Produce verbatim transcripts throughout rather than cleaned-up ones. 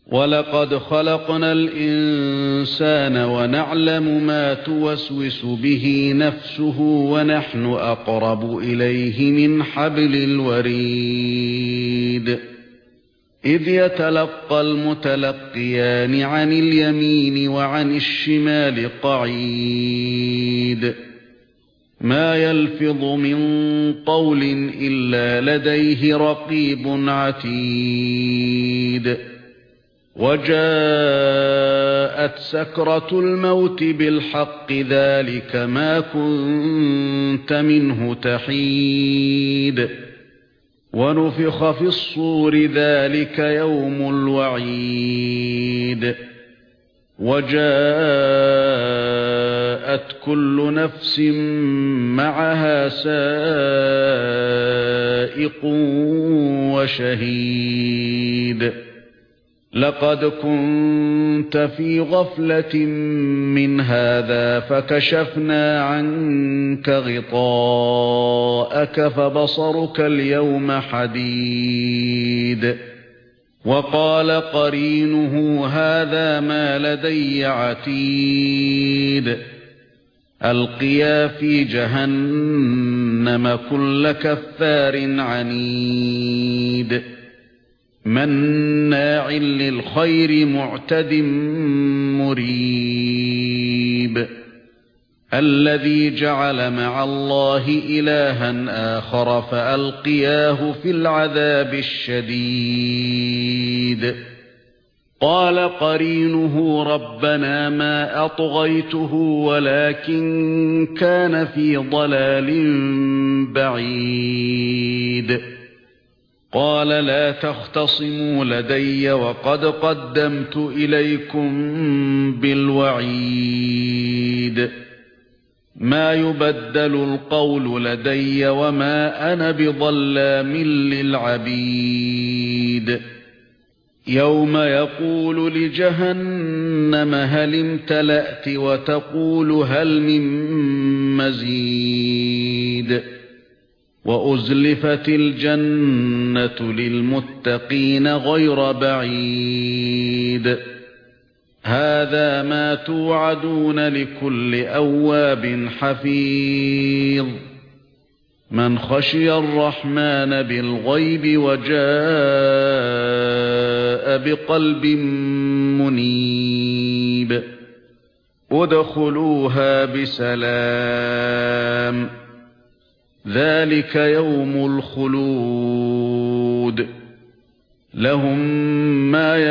وَلَقَدْ خَلَقْنَا الْإِنسَانَ وَنَعْلَمُ مَا تُوَسْوِسُ بِهِ نَفْسُهُ وَنَحْنُ أَقْرَبُ إِلَيْهِ مِنْ حَبْلِ الْوَرِيدِ إِذْ يَتَلَقَّى الْمُتَلَقِّيَانِ عَنِ الْيَمِينِ وَعَنِ الشِّمَالِ قَعِيدٌ مَا يَلْفِظُ مِنْ قَوْلٍ إِلَّا لَدَيْهِ رَقِيبٌ عَتِيدٌ وَجَاءَتْ سَكْرَةُ الْمَوْتِ بِالْحَقِّ ذَلِكَ مَا كُنْتَ مِنْهُ تَحِيدُ وَنُفِخَ فِي الصُّورِ ذَلِكَ يَوْمُ الْوَعِيدِ وَجَاءَتْ كُلُّ نَفْسٍ مَعَهَا سَائِقٌ وَشَهِيدٌ لَقَدْ كُنْتَ فِي غَفْلَةٍ مِنْ هَذَا فَكَشَفْنَا عَنْكَ غِطَاءَكَ فَبَصَرُكَ الْيَوْمَ حَدِيدٌ وَقَالَ قَرِينُهُ هَذَا مَا لَدَيَّ عَتِيدٌ أَلْقِيَا فِي جَهَنَّمَ كُلَّ كَفَّارٍ عَنِيدٍ مَنَّاعٍ لِلْخَيْرِ مُعْتَدٍ مُرِيبٍ الَّذِي جَعَلَ مَعَ اللَّهِ إِلَٰهًا آخَرَ فَأَلْقِيَاهُ فِي الْعَذَابِ الشَّدِيدِ قَالَ قَرِينُهُ رَبَّنَا مَا أَطْغَيْتُهُ وَلَكِنْ كَانَ فِي ضَلَالٍ بَعِيدٍ قَالَ لَا تَخْتَصِمُوا لَدَيَّ وَقَدْ قَدَّمْتُ إِلَيْكُمْ بِالْوَعِيدِ مَا يُبَدَّلُ الْقَوْلُ لَدَيَّ وَمَا أَنَا بِظَلَّامٍ لِلْعَبِيدِ يَوْمَ يَقُولُ لِجَهَنَّمَ هَلِ امْتَلَأْتِ وَتَقُولُ هَلْ مِن مَّزِيدٍ وَأُزْلِفَتِ الْجَنَّةُ لِلْمُتَّقِينَ غَيْرَ بَعِيدٍ هَذَا مَا تُوعَدُونَ لِكُلِّ أَوَّابٍ حَفِيظٍ مَنْ خَشِيَ الرَّحْمَنَ بِالْغَيْبِ وَجَاءَ بِقَلْبٍ مُنِيبٍ ادْخُلُوهَا بِسَلَامٍ ذَلِكَ يَوْمُ الْخُلُودِ لَهُم مَّا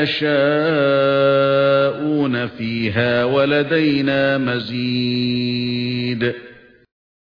يَشَاءُونَ فِيهَا وَلَدَيْنَا مَزِيدٌ